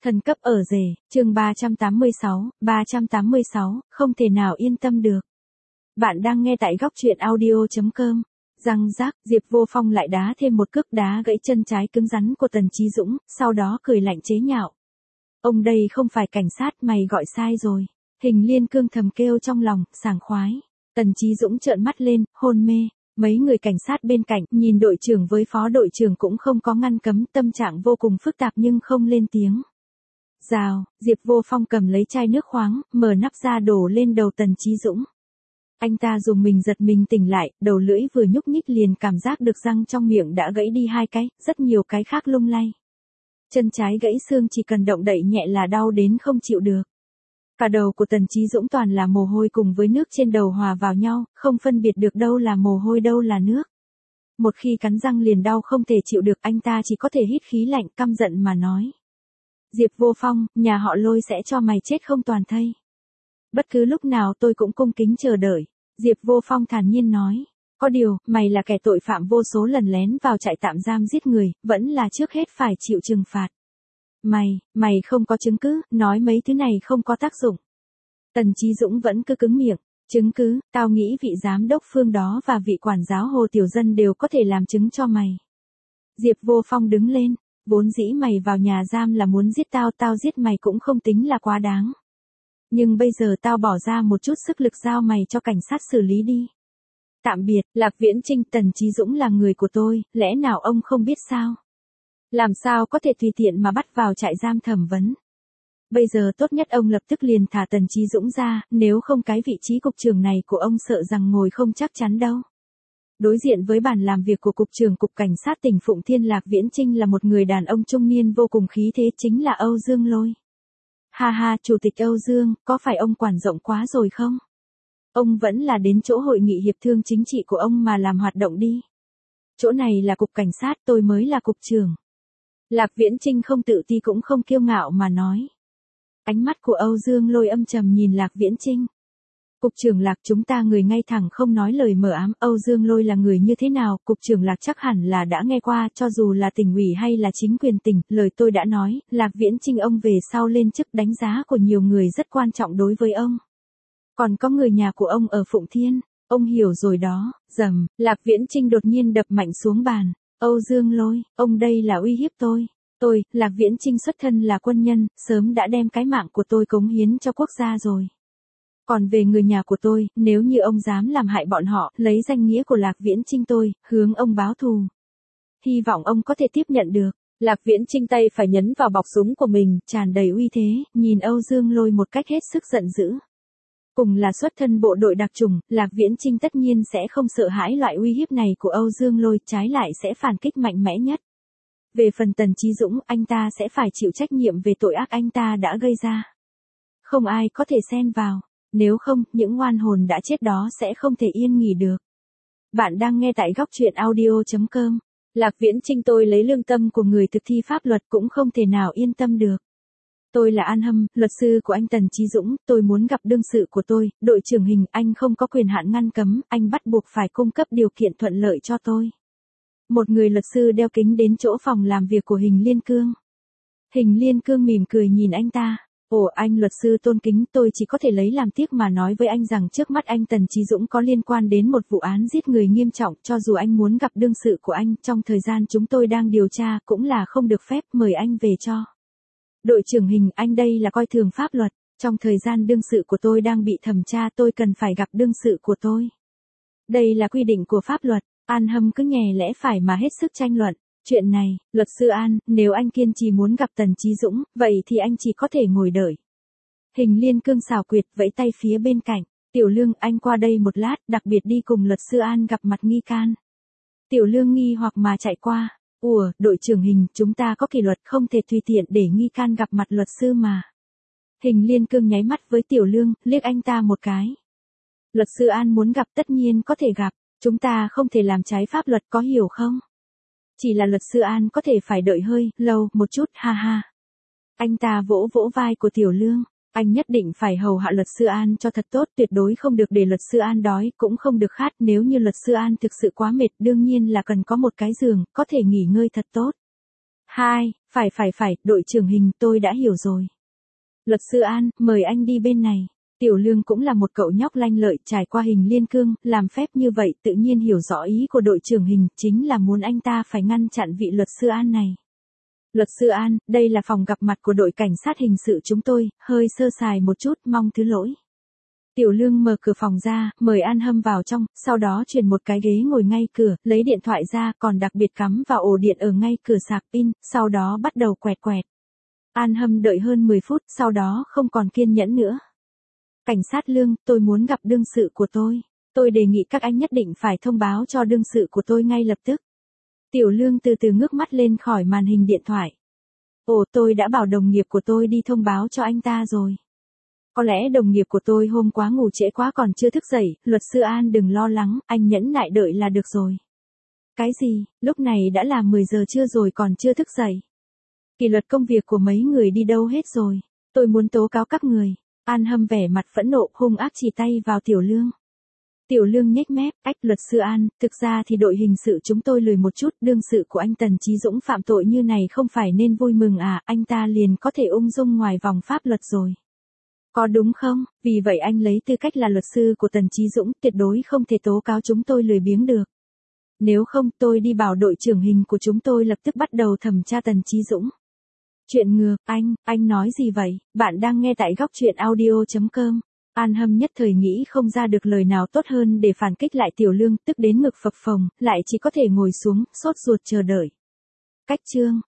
Thần cấp ở rể, chương 386, không thể nào yên tâm được. Bạn đang nghe tại góc truyện audio.com. Răng rác, Diệp Vô Phong lại đá thêm một cước đá gãy chân trái cứng rắn của Tần Chí Dũng, sau đó cười lạnh chế nhạo. Ông đây không phải cảnh sát, mày gọi sai rồi. Hình Liên Cương thầm kêu trong lòng, sảng khoái. Tần Chí Dũng trợn mắt lên, hôn mê. Mấy người cảnh sát bên cạnh, nhìn đội trưởng với phó đội trưởng cũng không có ngăn cấm, tâm trạng vô cùng phức tạp nhưng không lên tiếng. Rào, Diệp Vô Phong cầm lấy chai nước khoáng, mở nắp ra đổ lên đầu Tần Chí Dũng. Anh ta dùng mình giật mình tỉnh lại, đầu lưỡi vừa nhúc nhích liền cảm giác được răng trong miệng đã gãy đi 2 cái, rất nhiều cái khác lung lay. Chân trái gãy xương chỉ cần động đậy nhẹ là đau đến không chịu được. Cả đầu của Tần Chí Dũng toàn là mồ hôi cùng với nước trên đầu hòa vào nhau, không phân biệt được đâu là mồ hôi đâu là nước. Một khi cắn răng liền đau không thể chịu được, anh ta chỉ có thể hít khí lạnh căm giận mà nói. Diệp Vô Phong, nhà họ Lôi sẽ cho mày chết không toàn thây. Bất cứ lúc nào tôi cũng cung kính chờ đợi. Diệp Vô Phong thản nhiên nói. Có điều, mày là kẻ tội phạm vô số lần lén vào trại tạm giam giết người, vẫn là trước hết phải chịu trừng phạt. Mày không có chứng cứ, nói mấy thứ này không có tác dụng. Tần Chí Dũng vẫn cứ cứng miệng. Chứng cứ, tao nghĩ vị giám đốc Phương đó và vị quản giáo Hồ Tiểu Dân đều có thể làm chứng cho mày. Diệp Vô Phong đứng lên. Vốn dĩ mày vào nhà giam là muốn giết tao giết mày cũng không tính là quá đáng. Nhưng bây giờ tao bỏ ra một chút sức lực giao mày cho cảnh sát xử lý đi. Tạm biệt, Lạc Viễn Trinh, Tần Chí Dũng là người của tôi, lẽ nào ông không biết sao? Làm sao có thể tùy tiện mà bắt vào trại giam thẩm vấn? Bây giờ tốt nhất ông lập tức liền thả Tần Chí Dũng ra, nếu không cái vị trí cục trưởng này của ông sợ rằng ngồi không chắc chắn đâu. Đối diện với bàn làm việc của cục trưởng cục cảnh sát tỉnh Phụng Thiên, Lạc Viễn Trinh là một người đàn ông trung niên vô cùng khí thế, chính là Âu Dương Lôi. Ha ha, Chủ tịch Âu Dương, có phải ông quản rộng quá rồi không? Ông vẫn là đến chỗ hội nghị hiệp thương chính trị của ông mà làm hoạt động đi. Chỗ này là cục cảnh sát, tôi mới là cục trưởng. Lạc Viễn Trinh không tự ti cũng không kiêu ngạo mà nói. Ánh mắt của Âu Dương Lôi âm trầm nhìn Lạc Viễn Trinh. Cục trưởng Lạc, chúng ta người ngay thẳng không nói lời mờ ám. Âu Dương Lôi là người như thế nào, cục trưởng Lạc chắc hẳn là đã nghe qua, cho dù là tỉnh ủy hay là chính quyền tỉnh, lời tôi đã nói, Lạc Viễn Trinh ông về sau lên chức, đánh giá của nhiều người rất quan trọng đối với ông. Còn có người nhà của ông ở Phụng Thiên, ông hiểu rồi đó. Rầm, Lạc Viễn Trinh đột nhiên đập mạnh xuống bàn. Âu Dương Lôi, ông đây là uy hiếp tôi. Tôi, Lạc Viễn Trinh xuất thân là quân nhân, sớm đã đem cái mạng của tôi cống hiến cho quốc gia rồi. Còn về người nhà của tôi, nếu như ông dám làm hại bọn họ, lấy danh nghĩa của Lạc Viễn Trinh tôi, hướng ông báo thù. Hy vọng ông có thể tiếp nhận được. Lạc Viễn Trinh tay phải nhấn vào bọc súng của mình, tràn đầy uy thế, nhìn Âu Dương Lôi một cách hết sức giận dữ. Cùng là xuất thân bộ đội đặc chủng, Lạc Viễn Trinh tất nhiên sẽ không sợ hãi loại uy hiếp này của Âu Dương Lôi, trái lại sẽ phản kích mạnh mẽ nhất. Về phần Tần Chí Dũng, anh ta sẽ phải chịu trách nhiệm về tội ác anh ta đã gây ra. Không ai có thể xen vào. Nếu không, những oan hồn đã chết đó sẽ không thể yên nghỉ được. Bạn đang nghe tại góc truyện audio.com. Lạc Viễn Trinh, tôi lấy lương tâm của người thực thi pháp luật cũng không thể nào yên tâm được. Tôi là An Hâm, luật sư của anh Tần Chí Dũng, tôi muốn gặp đương sự của tôi, đội trưởng Hình, anh không có quyền hạn ngăn cấm, anh bắt buộc phải cung cấp điều kiện thuận lợi cho tôi. Một người luật sư đeo kính đến chỗ phòng làm việc của Hình Liên Cương. Hình Liên Cương mỉm cười nhìn anh ta. Ồ, anh luật sư tôn kính, tôi chỉ có thể lấy làm tiếc mà nói với anh rằng trước mắt anh Tần Chí Dũng có liên quan đến một vụ án giết người nghiêm trọng, cho dù anh muốn gặp đương sự của anh, trong thời gian chúng tôi đang điều tra, cũng là không được phép, mời anh về cho. Đội trưởng Hình, anh đây là coi thường pháp luật, trong thời gian đương sự của tôi đang bị thẩm tra tôi cần phải gặp đương sự của tôi. Đây là quy định của pháp luật. An Hâm cứ nhè lẽ phải mà hết sức tranh luận. Chuyện này, luật sư An, nếu anh kiên trì muốn gặp Tần Chí Dũng, vậy thì anh chỉ có thể ngồi đợi. Hình Liên Cương xảo quyệt vẫy tay phía bên cạnh. Tiểu Lương, anh qua đây một lát, đặc biệt đi cùng luật sư An gặp mặt nghi can. Tiểu Lương nghi hoặc mà chạy qua. Ủa, đội trưởng Hình, chúng ta có kỷ luật không thể tùy tiện để nghi can gặp mặt luật sư mà. Hình Liên Cương nháy mắt với Tiểu Lương, liếc anh ta một cái. Luật sư An muốn gặp tất nhiên có thể gặp, chúng ta không thể làm trái pháp luật, có hiểu không? Chỉ là luật sư An có thể phải đợi hơi lâu một chút, ha ha. Anh ta vỗ vỗ vai của Tiểu Lương. Anh nhất định phải hầu hạ luật sư An cho thật tốt, tuyệt đối không được để luật sư An đói, cũng không được khát. Nếu như luật sư An thực sự quá mệt, đương nhiên là cần có một cái giường, có thể nghỉ ngơi thật tốt. 2. Phải, đội trưởng Hình, tôi đã hiểu rồi. Luật sư An, mời anh đi bên này. Tiểu Lương cũng là một cậu nhóc lanh lợi trải qua Hình Liên Cương, làm phép như vậy tự nhiên hiểu rõ ý của đội trưởng Hình, chính là muốn anh ta phải ngăn chặn vị luật sư An này. Luật sư An, đây là phòng gặp mặt của đội cảnh sát hình sự chúng tôi, hơi sơ sài một chút, mong thứ lỗi. Tiểu Lương mở cửa phòng ra, mời An Hâm vào trong, sau đó chuyển một cái ghế ngồi ngay cửa, lấy điện thoại ra, còn đặc biệt cắm vào ổ điện ở ngay cửa sạc pin, sau đó bắt đầu quẹt quẹt. An Hâm đợi hơn 10 phút, sau đó không còn kiên nhẫn nữa. Cảnh sát Lương, tôi muốn gặp đương sự của tôi. Tôi đề nghị các anh nhất định phải thông báo cho đương sự của tôi ngay lập tức. Tiểu Lương từ từ ngước mắt lên khỏi màn hình điện thoại. Ồ, tôi đã bảo đồng nghiệp của tôi đi thông báo cho anh ta rồi. Có lẽ đồng nghiệp của tôi hôm quá ngủ trễ quá còn chưa thức dậy, luật sư An đừng lo lắng, anh nhẫn nại đợi là được rồi. Cái gì, lúc này đã là 10 giờ trưa rồi còn chưa thức dậy. Kỷ luật công việc của mấy người đi đâu hết rồi, tôi muốn tố cáo các người. An Hâm vẻ mặt phẫn nộ, hung ác chỉ tay vào Tiểu Lương. Tiểu Lương nhếch mép, ách luật sư An, thực ra thì đội hình sự chúng tôi lười một chút, đương sự của anh Tần Chí Dũng phạm tội như này không phải nên vui mừng à, anh ta liền có thể ung dung ngoài vòng pháp luật rồi. Có đúng không, vì vậy anh lấy tư cách là luật sư của Tần Chí Dũng, tuyệt đối không thể tố cáo chúng tôi lười biếng được. Nếu không, tôi đi bảo đội trưởng Hình của chúng tôi lập tức bắt đầu thẩm tra Tần Chí Dũng. Chuyện ngược, anh nói gì vậy, bạn đang nghe tại góc truyện audio.com. An Hâm nhất thời nghĩ không ra được lời nào tốt hơn để phản kích lại Tiểu Lương, tức đến ngực phập phồng, lại chỉ có thể ngồi xuống, sốt ruột chờ đợi. Cách chương